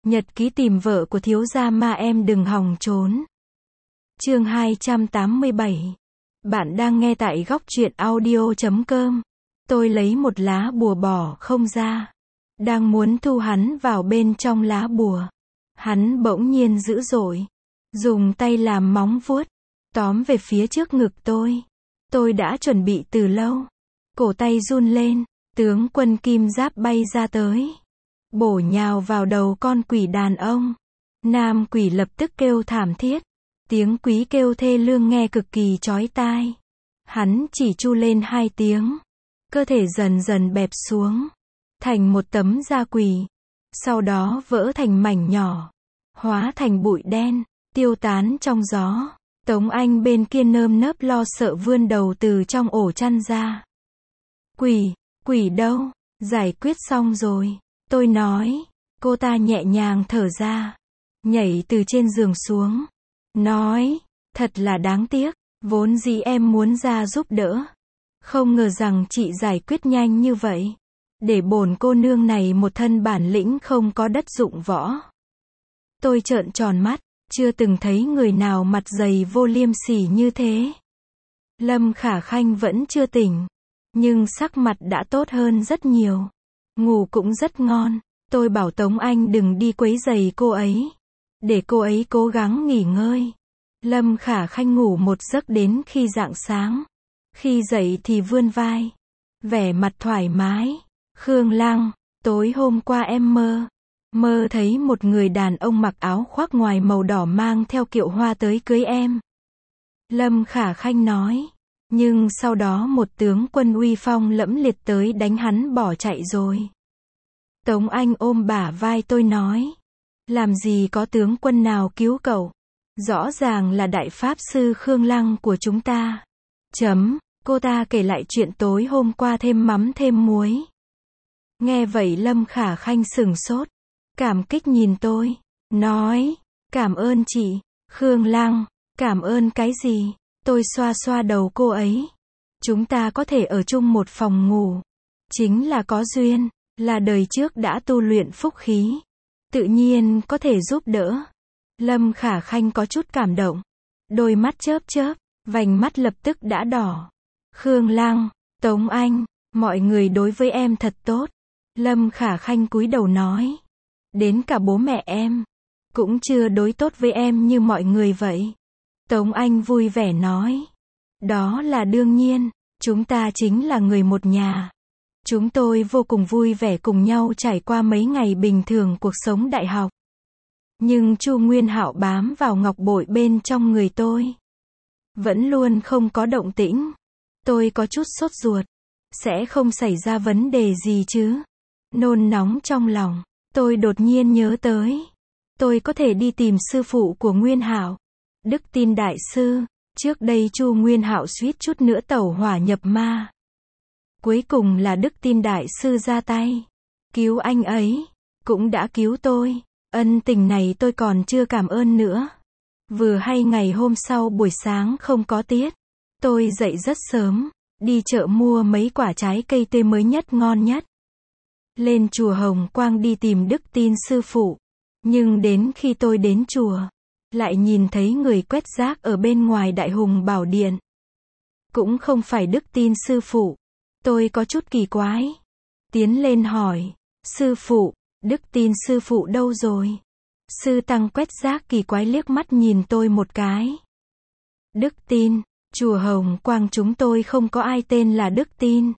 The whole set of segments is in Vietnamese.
Nhật ký tìm vợ của thiếu gia ma em đừng hòng trốn. Chương 287. Bạn đang nghe tại góc truyện audio.com. Tôi lấy một lá bùa bỏ không ra. Đang muốn thu hắn vào bên trong lá bùa. Hắn bỗng nhiên dữ dội. Dùng tay làm móng vuốt. Tóm về phía trước ngực tôi. Tôi đã chuẩn bị từ lâu. Cổ tay run lên. Tướng quân kim giáp bay ra tới. Bổ nhào vào đầu con quỷ đàn ông. Nam quỷ lập tức kêu thảm thiết. Tiếng quý kêu thê lương nghe cực kỳ chói tai. Hắn chỉ chu lên 2 tiếng. Cơ thể dần dần bẹp xuống. Thành một tấm da quỷ. Sau đó vỡ thành mảnh nhỏ. Hóa thành bụi đen. Tiêu tán trong gió. Tống Anh bên kia nơm nớp lo sợ vươn đầu từ trong ổ chăn ra. Quỷ đâu? Giải quyết xong rồi. Tôi nói. Cô ta nhẹ nhàng thở ra. Nhảy từ trên giường xuống. Nói. Thật là đáng tiếc. Vốn dĩ em muốn ra giúp đỡ. Không ngờ rằng chị giải quyết nhanh như vậy. Để bổn cô nương này một thân bản lĩnh không có đất dụng võ. Tôi trợn tròn mắt. Chưa từng thấy người nào mặt dày vô liêm sỉ như thế. Lâm Khả Khanh vẫn chưa tỉnh. Nhưng sắc mặt đã tốt hơn rất nhiều. Ngủ cũng rất ngon. Tôi bảo Tống Anh đừng đi quấy rầy cô ấy. Để cô ấy cố gắng nghỉ ngơi. Lâm Khả Khanh ngủ một giấc đến khi rạng sáng. Khi dậy thì vươn vai. Vẻ mặt thoải mái. Khương Lăng, tối hôm qua em mơ thấy một người đàn ông mặc áo khoác ngoài màu đỏ mang theo kiệu hoa tới cưới em. Lâm Khả Khanh nói. Nhưng sau đó một tướng quân uy phong lẫm liệt tới đánh hắn bỏ chạy rồi. Tống Anh ôm bả vai tôi nói. Làm gì có tướng quân nào cứu cậu. Rõ ràng là đại pháp sư Khương Lăng của chúng ta. Cô ta kể lại chuyện tối hôm qua thêm mắm thêm muối. Nghe vậy Lâm Khả Khanh sửng sốt. Cảm kích nhìn tôi. Nói. Cảm ơn chị. Khương Lăng. Cảm ơn cái gì? Tôi xoa xoa đầu cô ấy. Chúng ta có thể ở chung một phòng ngủ. Chính là có duyên. Là đời trước đã tu luyện phúc khí. Tự nhiên có thể giúp đỡ. Lâm Khả Khanh có chút cảm động. Đôi mắt chớp chớp. Vành mắt lập tức đã đỏ. Khương Lăng. Tống Anh. Mọi người đối với em thật tốt. Lâm Khả Khanh cúi đầu nói. Đến cả bố mẹ em. Cũng chưa đối tốt với em như mọi người vậy. Tống Anh vui vẻ nói. Đó là đương nhiên. Chúng ta chính là người một nhà. Chúng tôi vô cùng vui vẻ cùng nhau trải qua mấy ngày bình thường cuộc sống đại học. Nhưng Chu Nguyên Hạo bám vào ngọc bội bên trong người tôi. Vẫn luôn không có động tĩnh. Tôi có chút sốt ruột. Sẽ không xảy ra vấn đề gì chứ. Nôn nóng trong lòng. Tôi đột nhiên nhớ tới. Tôi có thể đi tìm sư phụ của Nguyên Hạo. Đức Tin Đại Sư. Trước đây Chu Nguyên Hạo suýt chút nữa tẩu hỏa nhập ma. Cuối cùng là Đức Tin Đại Sư ra tay. Cứu anh ấy. Cũng đã cứu tôi. Ân tình này tôi còn chưa cảm ơn nữa. Vừa hay ngày hôm sau buổi sáng không có tiết. Tôi dậy rất sớm. Đi chợ mua mấy quả trái cây tươi mới nhất ngon nhất. Lên chùa Hồng Quang đi tìm Đức Tin sư phụ. Nhưng đến khi tôi đến chùa. Lại nhìn thấy người quét rác ở bên ngoài Đại Hùng Bảo Điện. Cũng không phải Đức Tin sư phụ. Tôi có chút kỳ quái. Tiến lên hỏi. Sư phụ, Đức Tin sư phụ đâu rồi? Sư tăng quét rác kỳ quái liếc mắt nhìn tôi một cái. Đức Tin, chùa Hồng Quang chúng tôi không có ai tên là Đức Tin.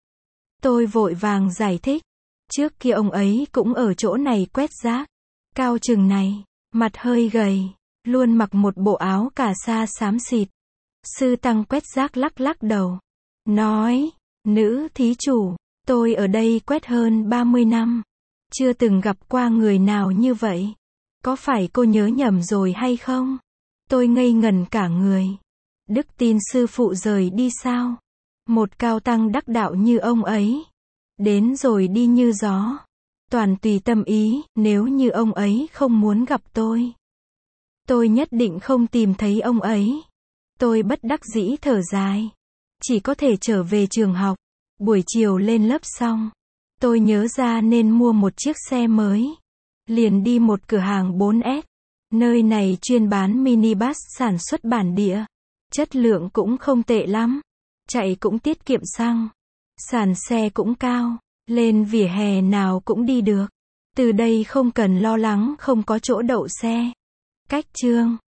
Tôi vội vàng giải thích. Trước kia ông ấy cũng ở chỗ này quét rác. Cao chừng này, mặt hơi gầy, luôn mặc một bộ áo cà sa xám xịt. Sư tăng quét rác lắc lắc đầu. Nói, nữ thí chủ, tôi ở đây quét hơn 30 năm. Chưa từng gặp qua người nào như vậy. Có phải cô nhớ nhầm rồi hay không? Tôi ngây ngẩn cả người. Đức Tin sư phụ rời đi sao? Một cao tăng đắc đạo như ông ấy. Đến rồi đi như gió. Toàn tùy tâm ý, nếu như ông ấy không muốn gặp tôi nhất định không tìm thấy ông ấy. Tôi bất đắc dĩ thở dài. Chỉ có thể trở về trường học. Buổi chiều lên lớp xong. Tôi nhớ ra nên mua một chiếc xe mới. liền đi một cửa hàng 4S. Nơi này chuyên bán minibus sản xuất bản địa. Chất lượng cũng không tệ lắm. Chạy cũng tiết kiệm xăng. Sàn xe cũng cao. Lên vỉa hè nào cũng đi được. Từ đây không cần lo lắng không có chỗ đậu xe. Cách Chương